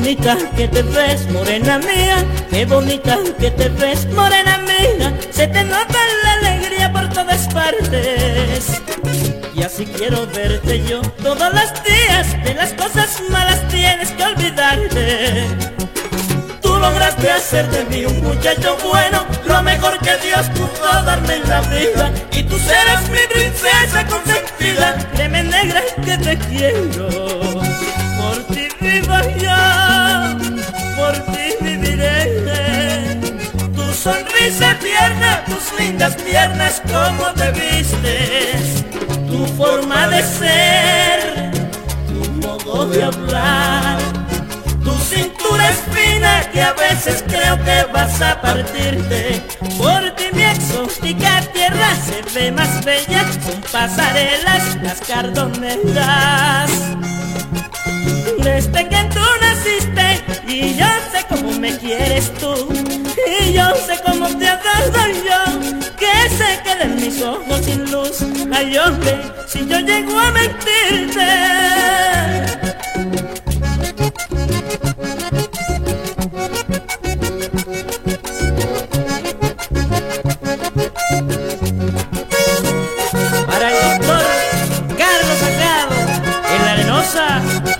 bonita que te ves, morena mía, qué bonita que te ves, morena mía. Se te nota la alegría por todas partes. Y así quiero verte yo todos los días. De las cosas malas tienes que olvidarte. Tú lograste hacer de mí un muchacho bueno, lo mejor que Dios pudo darme en la vida. Y tú serás mi princesa consentida. Créeme, negra, que te quiero. Por ti vivo yo, por ti viviré. Tu sonrisa tierna, tus lindas piernas, cómo te vistes, tu forma de ser, tu modo de hablar, tu cintura es fina que a veces creo que vas a partirte. Por ti mi exótica tierra se ve más bella, con pasarelas las cardoneras. Desde que tú naciste y yo sé cómo me quieres tú, y yo sé cómo te adoro yo, que se queden mis ojos sin luz. Ay, hombre, si yo llego a mentirte. Para el doctor Carlos Salgado, en La Arenosa.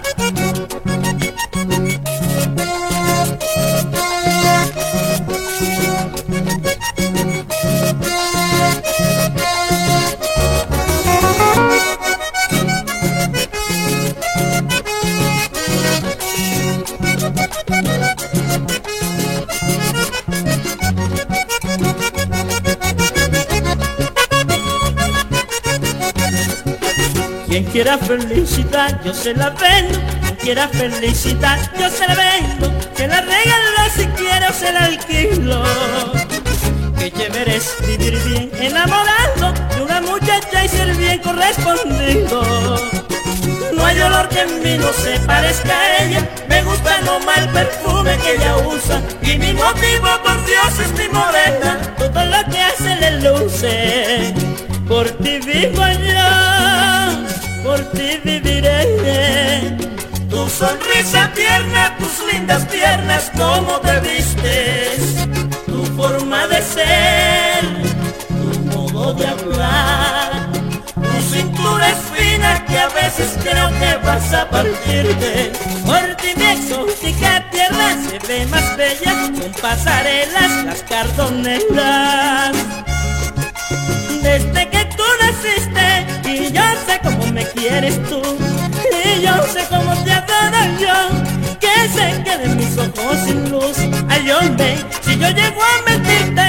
Quien quiera felicidad, yo se la vendo. Quien quiera felicidad, yo se la vendo. Se la regalo si quiero, se la alquilo. Qué chévere es vivir bien enamorado de una muchacha y ser bien correspondido. No hay olor que en mí no se parezca a ella. Me gusta nomás el perfume que ella usa. Y mi motivo, por Dios, es mi morena. Todo lo que hace le luce. Por ti vivo yo, por ti viviré. Tu sonrisa tierna, tus lindas piernas, cómo te vistes, tu forma de ser, tu modo de hablar, tu cintura es fina que a veces creo que vas a partirte. Por ti mi exótica tierra se ve más bella, con pasarelas las cardoneras. Desde que tú naciste y yo sé cómo me quieres tú, y yo sé cómo te adoro yo, que se queden mis ojos sin luz. Ay, hombre, si yo llego a mentirte.